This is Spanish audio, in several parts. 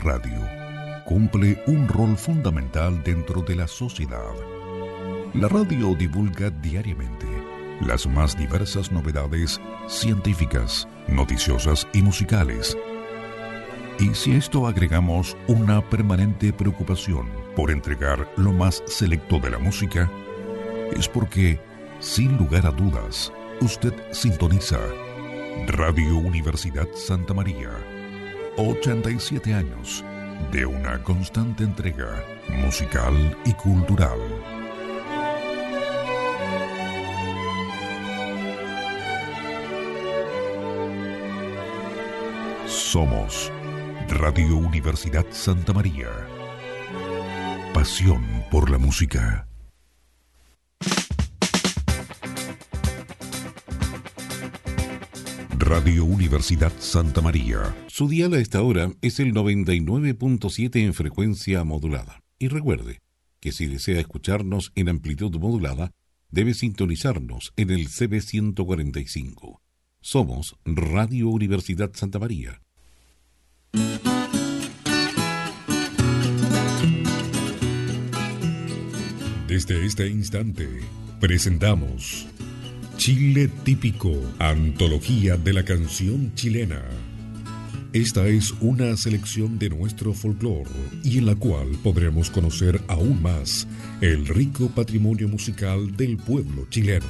radio cumple un rol fundamental dentro de la sociedad. La radio divulga diariamente las más diversas novedades científicas, noticiosas y musicales. Y si a esto agregamos una permanente preocupación por entregar lo más selecto de la música, es porque, sin lugar a dudas, usted sintoniza Radio Universidad Santa María. 87 años de una constante entrega musical y cultural. Somos Radio Universidad Santa María. Pasión por la música. Radio Universidad Santa María. Su dial a esta hora es el 99.7 en frecuencia modulada. Y recuerde que si desea escucharnos en amplitud modulada, debe sintonizarnos en el CB 145. Somos Radio Universidad Santa María. Desde este instante, presentamos Chile Típico, antología de la canción chilena. Esta es una selección de nuestro folclore y en la cual podremos conocer aún más el rico patrimonio musical del pueblo chileno.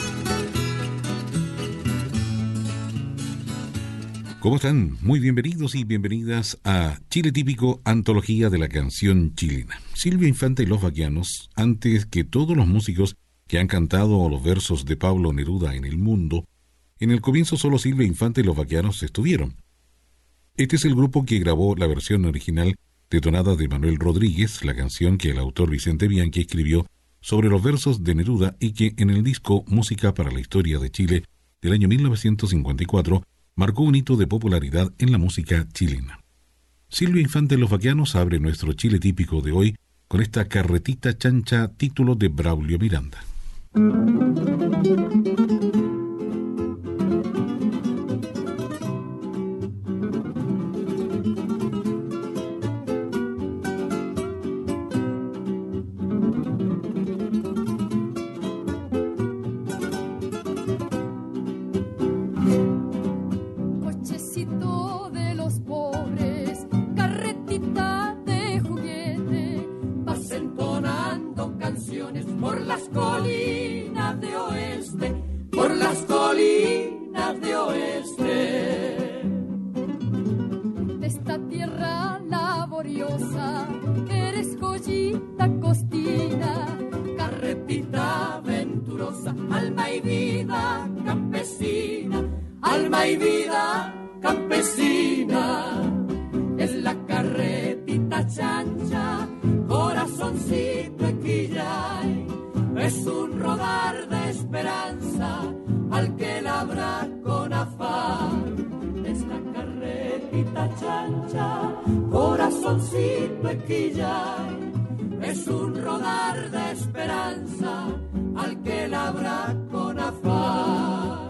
¿Cómo están? Muy bienvenidos y bienvenidas a Chile Típico, antología de la canción chilena. Silvia Infante y los Baquianos, antes que todos los músicos que han cantado los versos de Pablo Neruda en el mundo, en el comienzo solo Silvia Infante y los Baquianos estuvieron. Este es el grupo que grabó la versión original de tonada de Manuel Rodríguez, la canción que el autor Vicente Bianchi escribió sobre los versos de Neruda y que en el disco Música para la Historia de Chile del año 1954 marcó un hito de popularidad en la música chilena. Silvia Infante y los Baquianos abre nuestro Chile Típico de hoy con esta Carretita Chancha, título de Braulio Miranda. Cochecito de los pobres, carretita de juguete, vas entonando canciones por las colinas de oeste, por las colinas de oeste. De esta tierra laboriosa, eres joyita costina, carretita venturosa, alma y vida campesina, alma y vida campesina. Es la carretita chancha, corazoncito equillay, es un rodar de esperanza al que labra con afán. Es la carretita chancha, corazoncito equillay, es un rodar de esperanza al que labra con afán.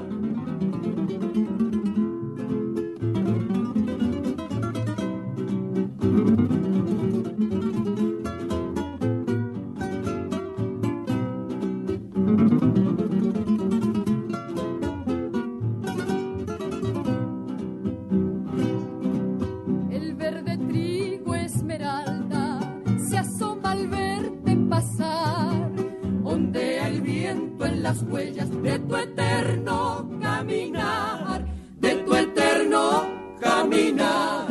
El verde trigo esmeralda se asoma al verte pasar, ondea el viento en las huellas de tu eterno caminar, de tu eterno caminar.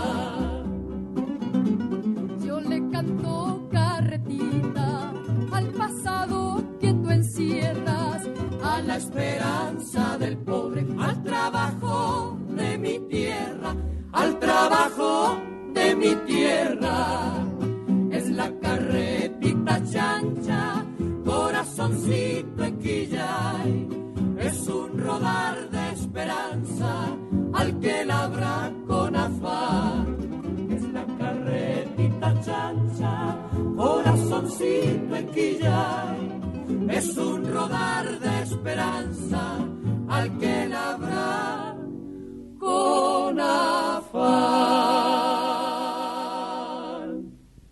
Yo le canto carretita al pasado que tú encierras, a la esperanza del pobre, al trabajo de mi tierra, al trabajo de mi tierra. Es la carretita chancha, corazoncito equillay, es un rodar de esperanza al que labra con afán. Es la carretita chancha, corazoncito equillay, es un rodar de esperanza al que labra con afán.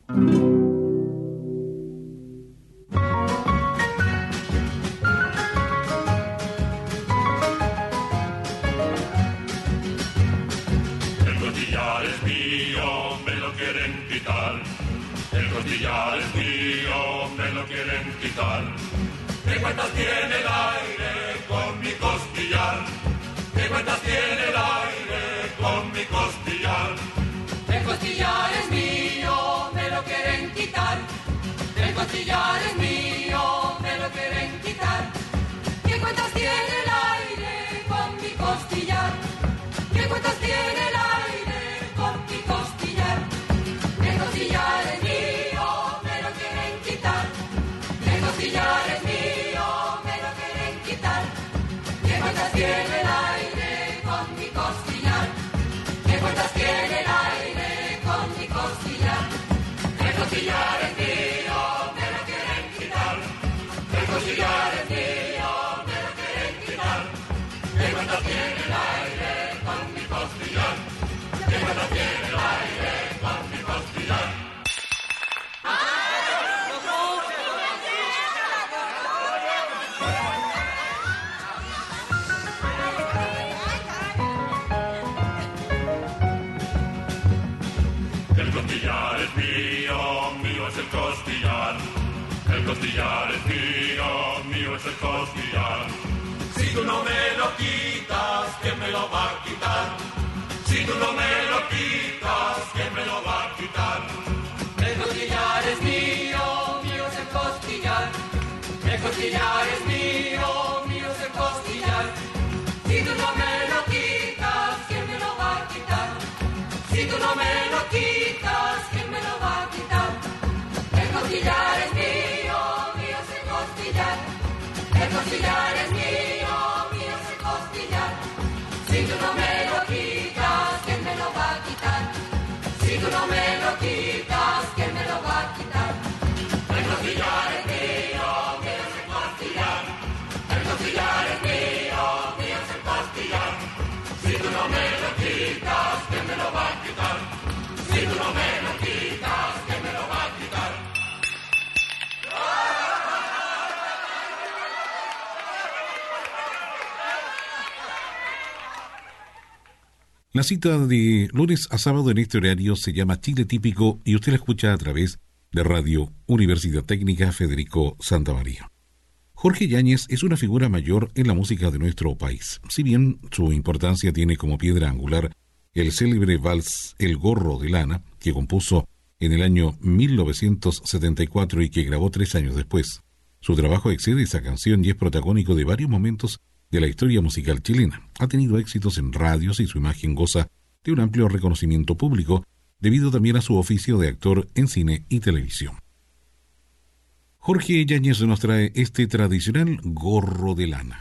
El costillar es mío, me lo quieren quitar. El costillar es mío, me lo quieren quitar. ¿Qué cuentas tiene el aire con mi costillar? ¿Qué cuentas tiene el aire con mi costillar? El costillar es mío, me lo quieren quitar. El costillar es mío, me lo quieren quitar. ¿Qué cuentas tiene el aire con mi costillar? ¿Qué cuentas tiene el aire con mi costillar? El costillar es mío, me lo quieren quitar. El costillar es mío, me lo quieren quitar. ¿Qué cuentas tiene el aire con mi costillar? ¿Qué cuentas tiene el aire con mi costillar? El costillar es mío, me lo quieren quitar. El costillar es mío, me lo quieren quitar. ¿Qué cuentas tiene el aire con mi costillar? ¿Qué cuentas tiene el aire con mi costillar? El costillar es mío, mío es el costillar. El costillar es mío, mío es el costillar. Si tú no me lo quitas, ¿quién me lo va a quitar? Si tú no me lo quitas, ¿quién me lo va a quitar? El costillar es mío, mío es el costillar. El costillar es mío, mío es el costillar. Si tú no me lo quitas, ¿quién me lo va a quitar? Si tú no me lo quitas, ¿quién me lo va a quitar? El costillar es mío, mío es el costillar. El costillar es mío, mío es el costillar. Si tú no me lo quitas, ¿quién me lo va a quitar? Si tú no me lo quitas, ¿quién me lo va a quitar? El costillar es mío, mío es el costillar. El costillar es mío, mío es el costillar. Si tú no me lo quitas, ¿quién me lo va a quitar? Si tú no me lo quitas, ¿quién me lo va a quitar? La cita de lunes a sábado en este horario se llama Chile Típico y usted la escucha a través de Radio Universidad Técnica Federico Santa María. Jorge Yáñez es una figura mayor en la música de nuestro país. Si bien su importancia tiene como piedra angular el célebre vals El Gorro de Lana, que compuso en el año 1974 y que grabó 3 años después. Su trabajo excede esa canción y es protagónico de varios momentos de la historia musical chilena. Ha tenido éxitos en radios y su imagen goza de un amplio reconocimiento público, debido también a su oficio de actor en cine y televisión. Jorge Yáñez nos trae este tradicional gorro de lana.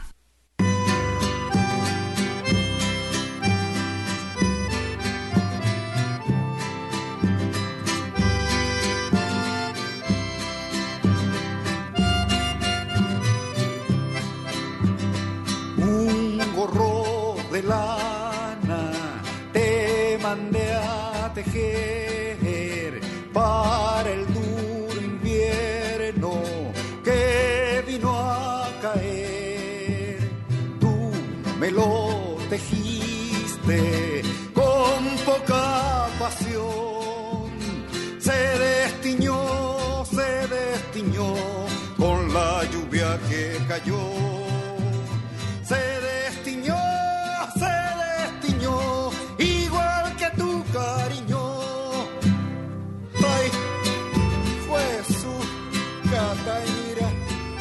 Un gorro de lana te mandé a tejer para el duro invierno que vino a caer. Tú me lo tejiste con poca pasión, se destiñó con la lluvia que cayó. Se destiñó, igual que tu cariño. Ay, fue su cataira.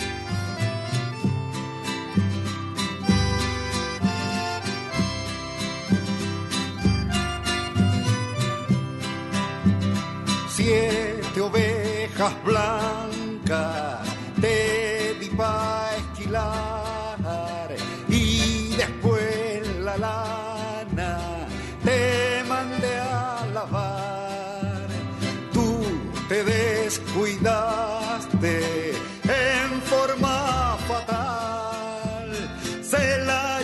Siete ovejas blancas te di pa' esquilar y después la lana te mandé a lavar. Tú te descuidaste en forma fatal, se la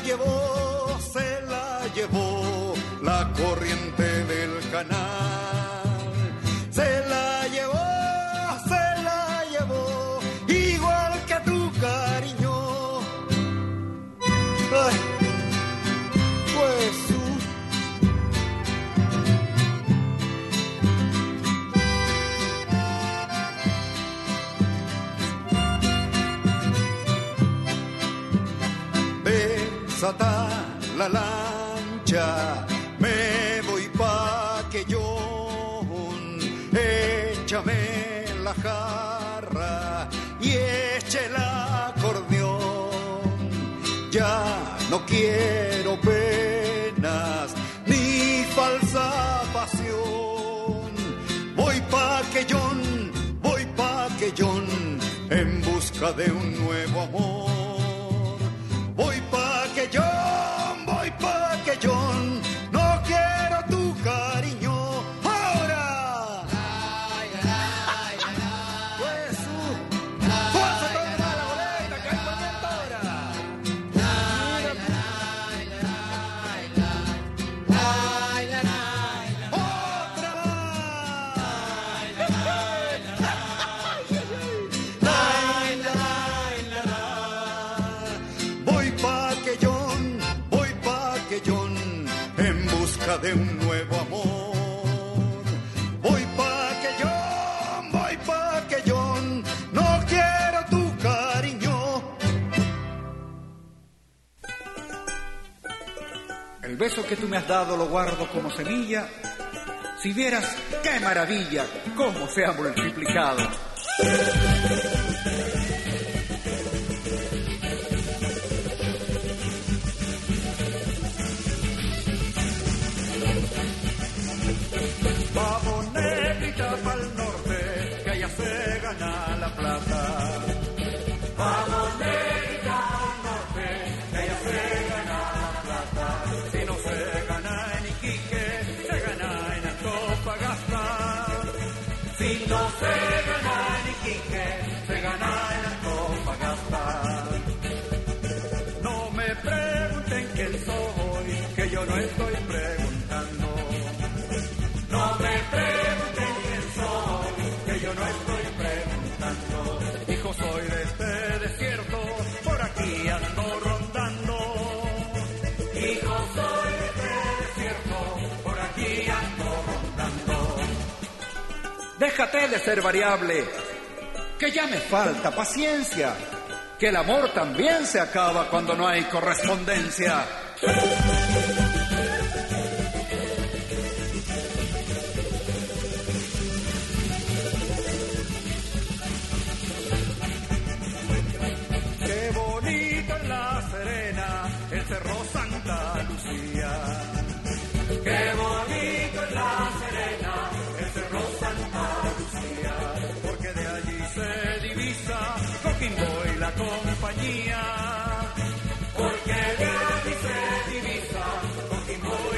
llevó la corriente del canal, se la llevó desata la lancha, me voy pa' Quellón, échame la jarra y eche el acordeón. Ya no quiero penas ni falsa pasión. Voy pa' Quellón en busca de un nuevo amor. Voy pa' Quellón, no quiero tu cariño ahora. Pues fuerza toda la boleta que hay poniendo ahora. De un nuevo amor. Voy pa' Quellón, no quiero tu cariño. El beso que tú me has dado lo guardo como semilla. Si vieras qué maravilla, cómo se ha multiplicado. Vamos negrita pa'l norte, que allá se gana la plata. Vamos negrita pa'l norte, que allá se gana la plata. Si no se gana en Iquique, se gana en Antofagasta. Si no se gana en Iquique, se gana en Antofagasta. No me pregunten quién soy, que yo no estoy preguntando. No me pregunten quién soy, que yo no estoy preguntando. Hijo, soy de este desierto, por aquí ando rondando. Hijo, soy de este desierto, por aquí ando rondando. Déjate de ser variable, que ya me falta paciencia, que el amor también se acaba cuando no hay correspondencia. El Cerro Santa Lucía. Qué bonito es La Serena, el Cerro Santa Lucía, porque de allí se divisa Coquimbo y la compañía. Porque de allí se divisa Coquimbo y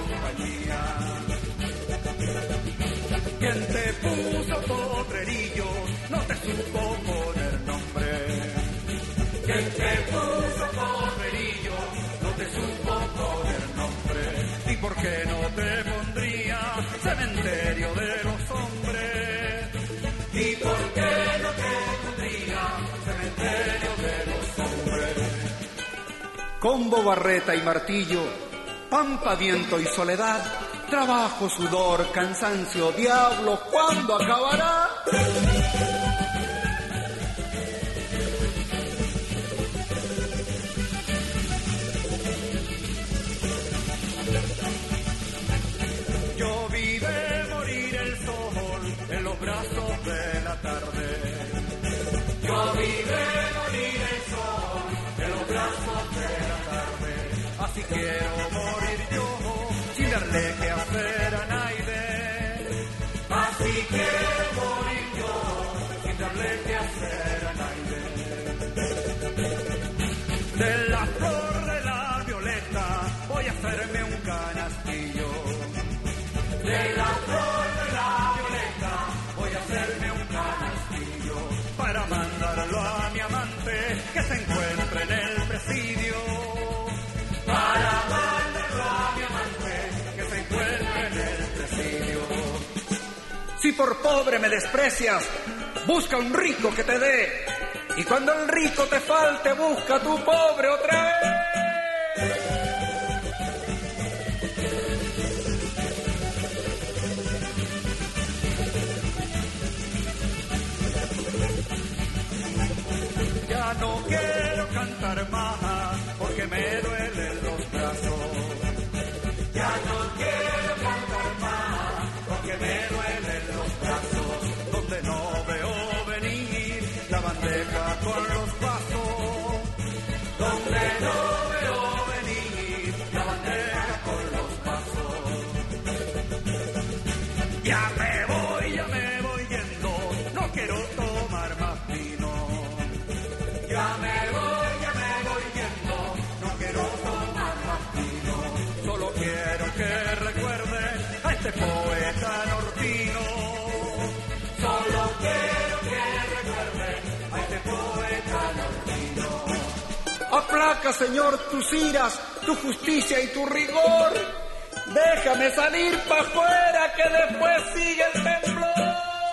la compañía. Quien te puso potrerillo no te supo poner nombre. Quien te puso potrerillo no te supo poner nombre. ¿Y por qué no te pondría cementerio de los hombres? ¿Y por qué no te pondría cementerio de los hombres? Combo, barreta y martillo, pampa, viento y soledad, trabajo, sudor, cansancio, diablo, ¿cuándo acabará? Yo vi de morir el sol en los brazos de la tarde. Yo vi de morir el sol en los brazos de la tarde. Así quiero morir yo, sin darle que hacer a nadie. Así quiero morir yo, sin darle que hacer a nadie. De la flor de la violeta voy a hacerme un canastillo. De la flor de la violeta voy a hacerme un canastillo para mandarlo a mi amante que se encuentre en el presidio. Para mandarlo a mi amante que se encuentre en el presidio. Si por pobre me desprecias, busca un rico que te dé. Y cuando el rico te falte, busca a tu pobre otra vez. Ya no quiero cantar más porque me duele quiero tomar más vino. Ya me voy yendo, no quiero tomar más vino. Solo quiero que recuerden a este poeta nortino. Solo quiero que recuerden a este poeta nortino. Aplaca, Señor, tus iras, tu justicia y tu rigor. Déjame salir pa' afuera que después sigue el temblor.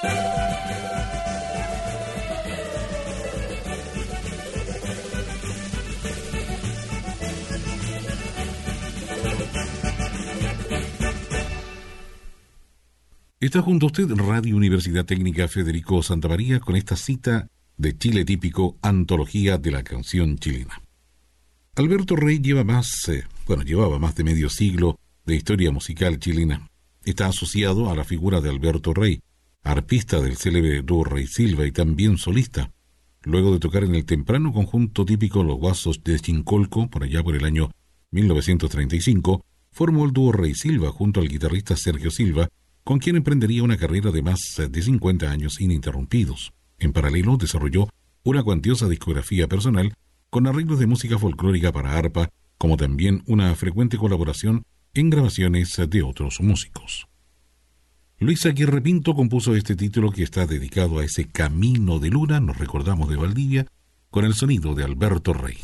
Está junto a usted Radio Universidad Técnica Federico Santa María con esta cita de Chile Típico, antología de la canción chilena. Alberto Rey llevaba más de medio siglo de historia musical chilena. Está asociado a la figura de Alberto Rey, arpista del célebre dúo Rey Silva y también solista. Luego de tocar en el temprano conjunto típico Los Guasos de Chincolco, por allá por el año 1935, formó el dúo Rey Silva junto al guitarrista Sergio Silva, con quien emprendería una carrera de más de 50 años ininterrumpidos. En paralelo desarrolló una cuantiosa discografía personal con arreglos de música folclórica para arpa, como también una frecuente colaboración en grabaciones de otros músicos. Luis Aguirre Pinto compuso este título que está dedicado a ese camino de luna, nos recordamos de Valdivia, con el sonido de Alberto Rey.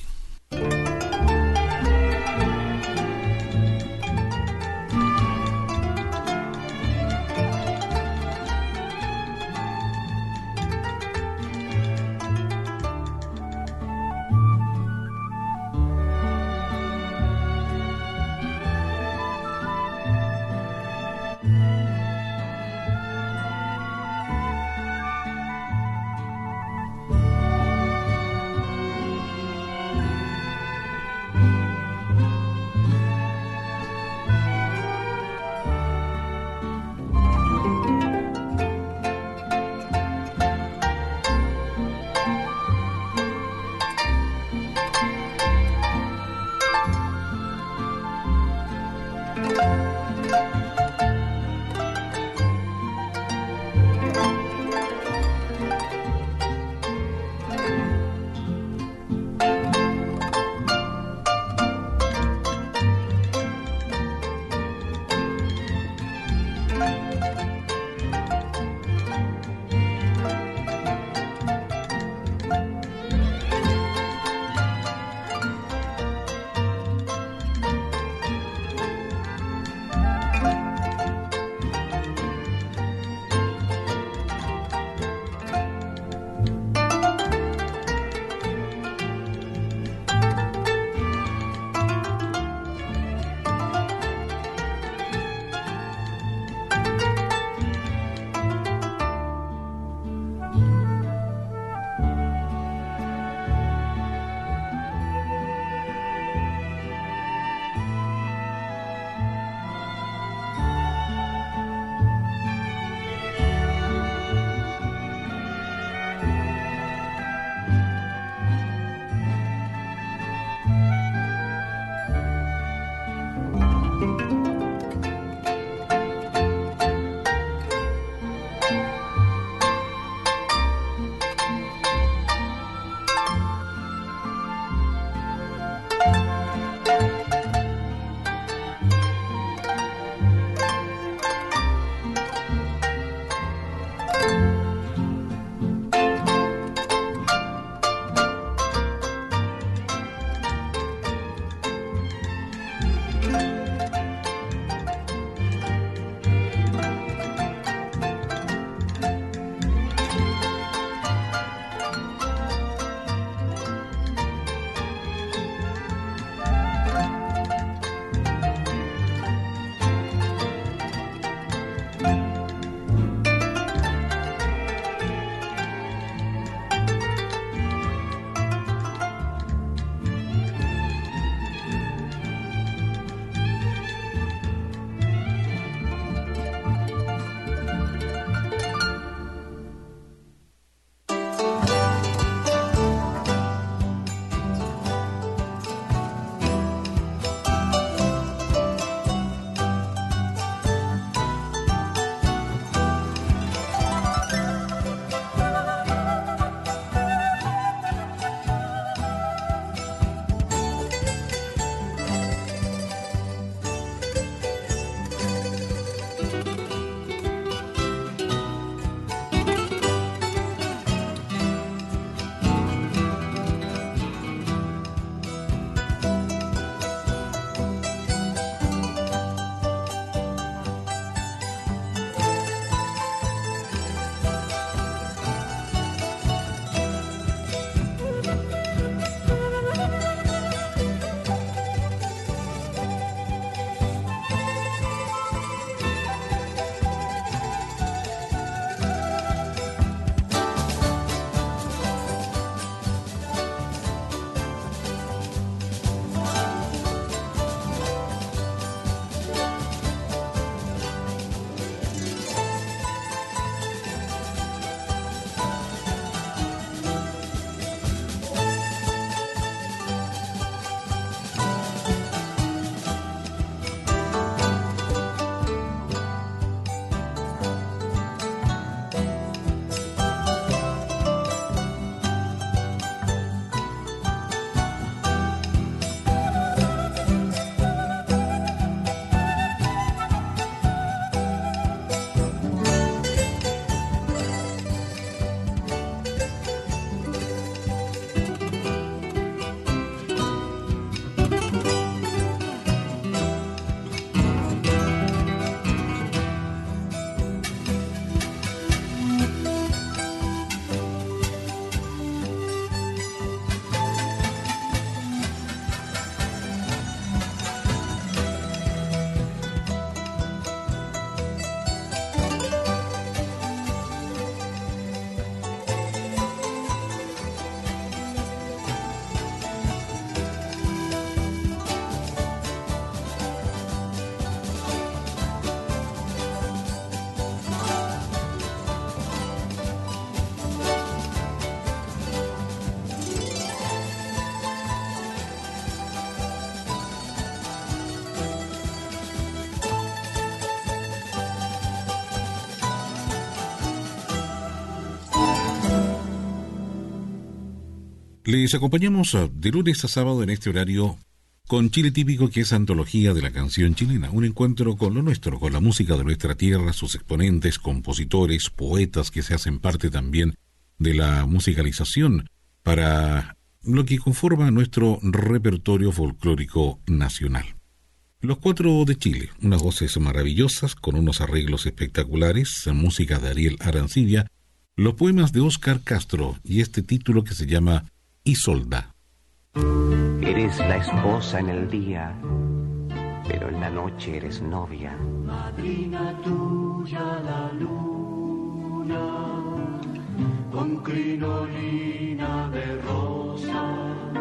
Les acompañamos de lunes a sábado en este horario con Chile Típico, que es antología de la canción chilena, un encuentro con lo nuestro, con la música de nuestra tierra, sus exponentes, compositores, poetas que se hacen parte también de la musicalización para lo que conforma nuestro repertorio folclórico nacional. Los Cuatro de Chile, unas voces maravillosas con unos arreglos espectaculares, música de Ariel Arancibia, los poemas de Óscar Castro y este título que se llama Isolda. Eres la esposa en el día, pero en la noche eres novia. Madrina tuya la luna, con crinolina de rosa,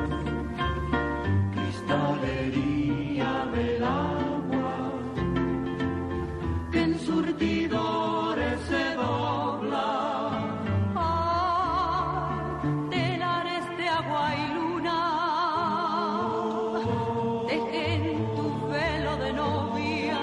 cristalería del agua, que en surtidores se dobla. Telares de agua y luna, dejen tu velo de novia.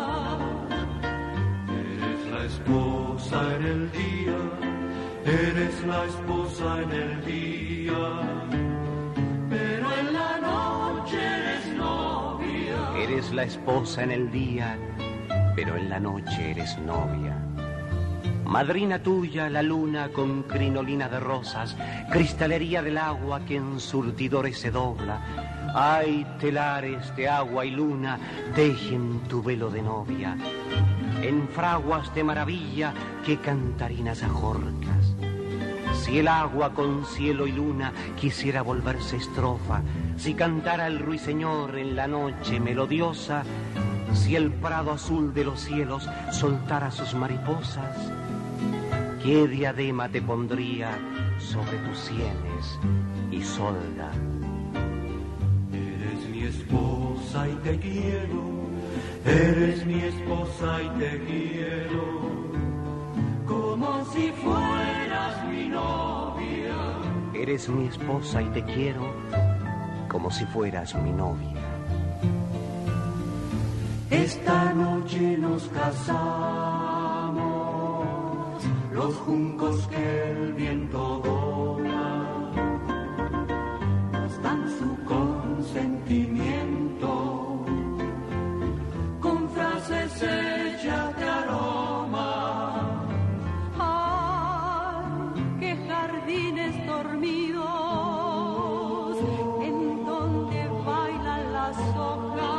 Eres la esposa en el día, eres la esposa en el día, pero en la noche eres novia. Eres la esposa en el día, pero en la noche eres novia. Madrina tuya la luna con crinolina de rosas, cristalería del agua que en surtidores se dobla. Ay, telares de agua y luna, tejen tu velo de novia. En fraguas de maravilla que cantarinas ajorcas. Si el agua con cielo y luna quisiera volverse estrofa, si cantara el ruiseñor en la noche melodiosa, si el prado azul de los cielos soltara sus mariposas, ¿qué diadema te pondría sobre tus sienes, Isolda? Eres mi esposa y te quiero, eres mi esposa y te quiero, Como si fueras mi novia. Eres mi esposa y te quiero, como si fueras mi novia. Esta noche nos casamos, los juncos que el viento dobla nos dan su consentimiento con frases hechas de aroma. Ay, qué jardines dormidos en donde bailan las hojas.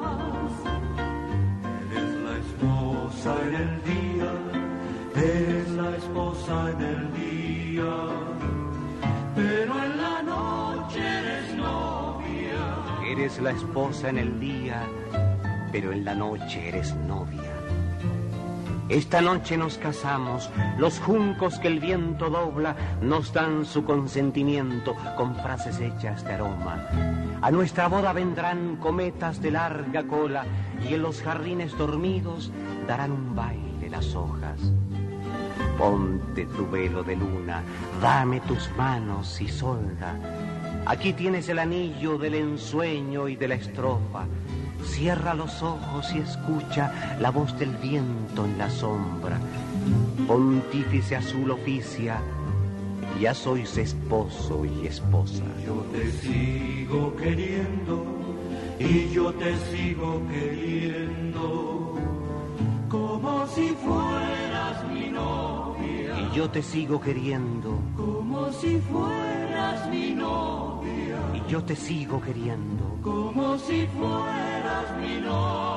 En el día, eres la esposa en el día, pero en la noche eres novia. Eres la esposa en el día, pero en la noche eres novia. Esta noche nos casamos, los juncos que el viento dobla nos dan su consentimiento con frases hechas de aroma. A nuestra boda vendrán cometas de larga cola y en los jardines dormidos darán un baile las hojas. Ponte tu velo de luna, dame tus manos, Isolda. Aquí tienes el anillo del ensueño y de la estrofa. Cierra los ojos y escucha la voz del viento en la sombra. Pontífice azul oficia, ya sois esposo y esposa. Yo te sigo queriendo y yo te sigo queriendo, como si fueras mi novia. Y yo te sigo queriendo, como si fueras mi novia. Y yo te sigo queriendo, como si fueras mi novia.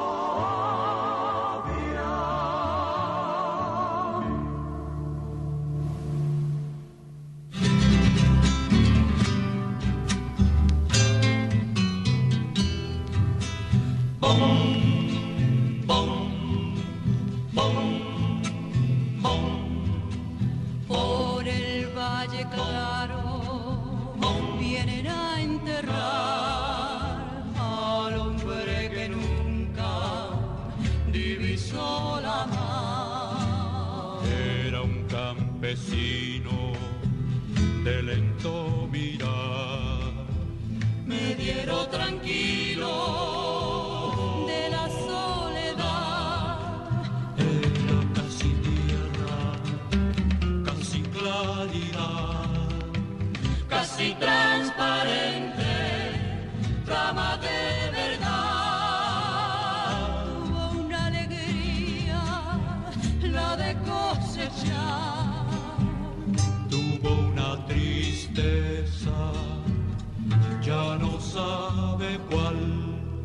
Por el valle claro vienen a enterrar al hombre que nunca divisó la mar. Era un campesino de lento mirar, Mediero tranquilo de la soledad. Era casi tierra, casi claridad, Casi casi transparente, rama de verdad. Tuvo una alegría, la de cosechar. Tuvo una tristeza, ya no sabe cuál.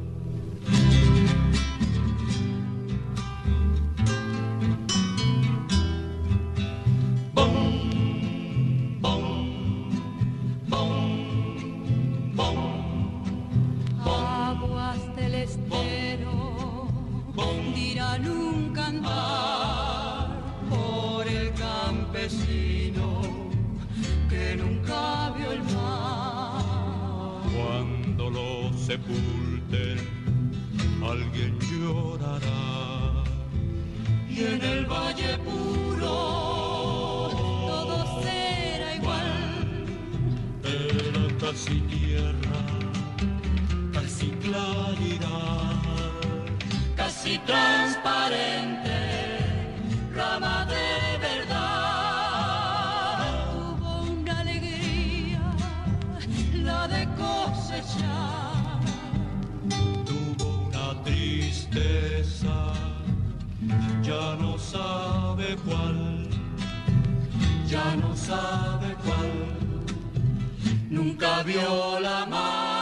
Dirán un cantar por el campesino que nunca vio el mar. Cuando lo sepulten, alguien llorará. Y en el valle puro todo será igual. Era casi tierra, casi claridad, casi transparente, rama de verdad. Tuvo una alegría, la de cosechar. Tuvo una tristeza, ya no sabe cuál, ya no sabe cuál. Nunca vio la mar.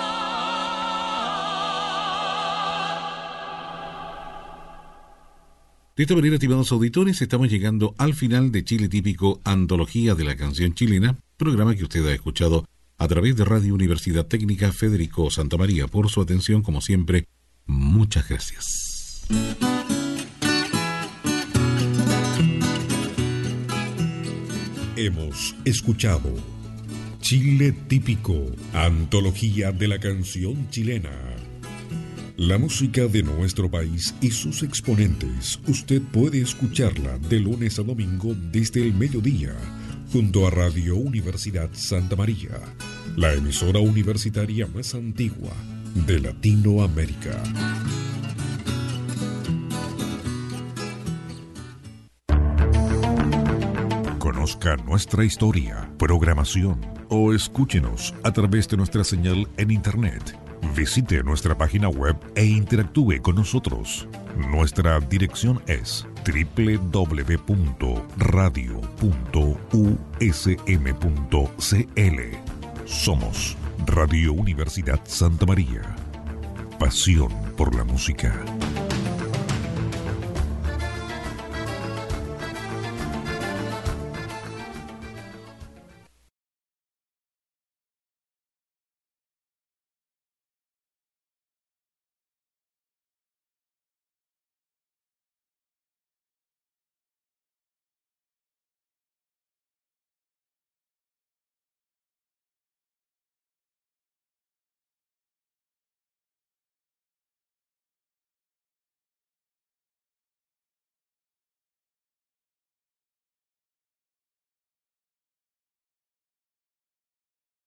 De esta manera, estimados auditores, estamos llegando al final de Chile Típico, Antología de la Canción Chilena, programa que usted ha escuchado a través de Radio Universidad Técnica Federico Santamaría. Por su atención, como siempre, muchas gracias. Hemos escuchado Chile Típico, Antología de la Canción Chilena. La música de nuestro país y sus exponentes, usted puede escucharla de lunes a domingo desde el mediodía, junto a Radio Universidad Santa María, la emisora universitaria más antigua de Latinoamérica. Conozca nuestra historia, programación o escúchenos a través de nuestra señal en internet. Visite nuestra página web e interactúe con nosotros. Nuestra dirección es www.radio.usm.cl. Somos Radio Universidad Santa María. Pasión por la música.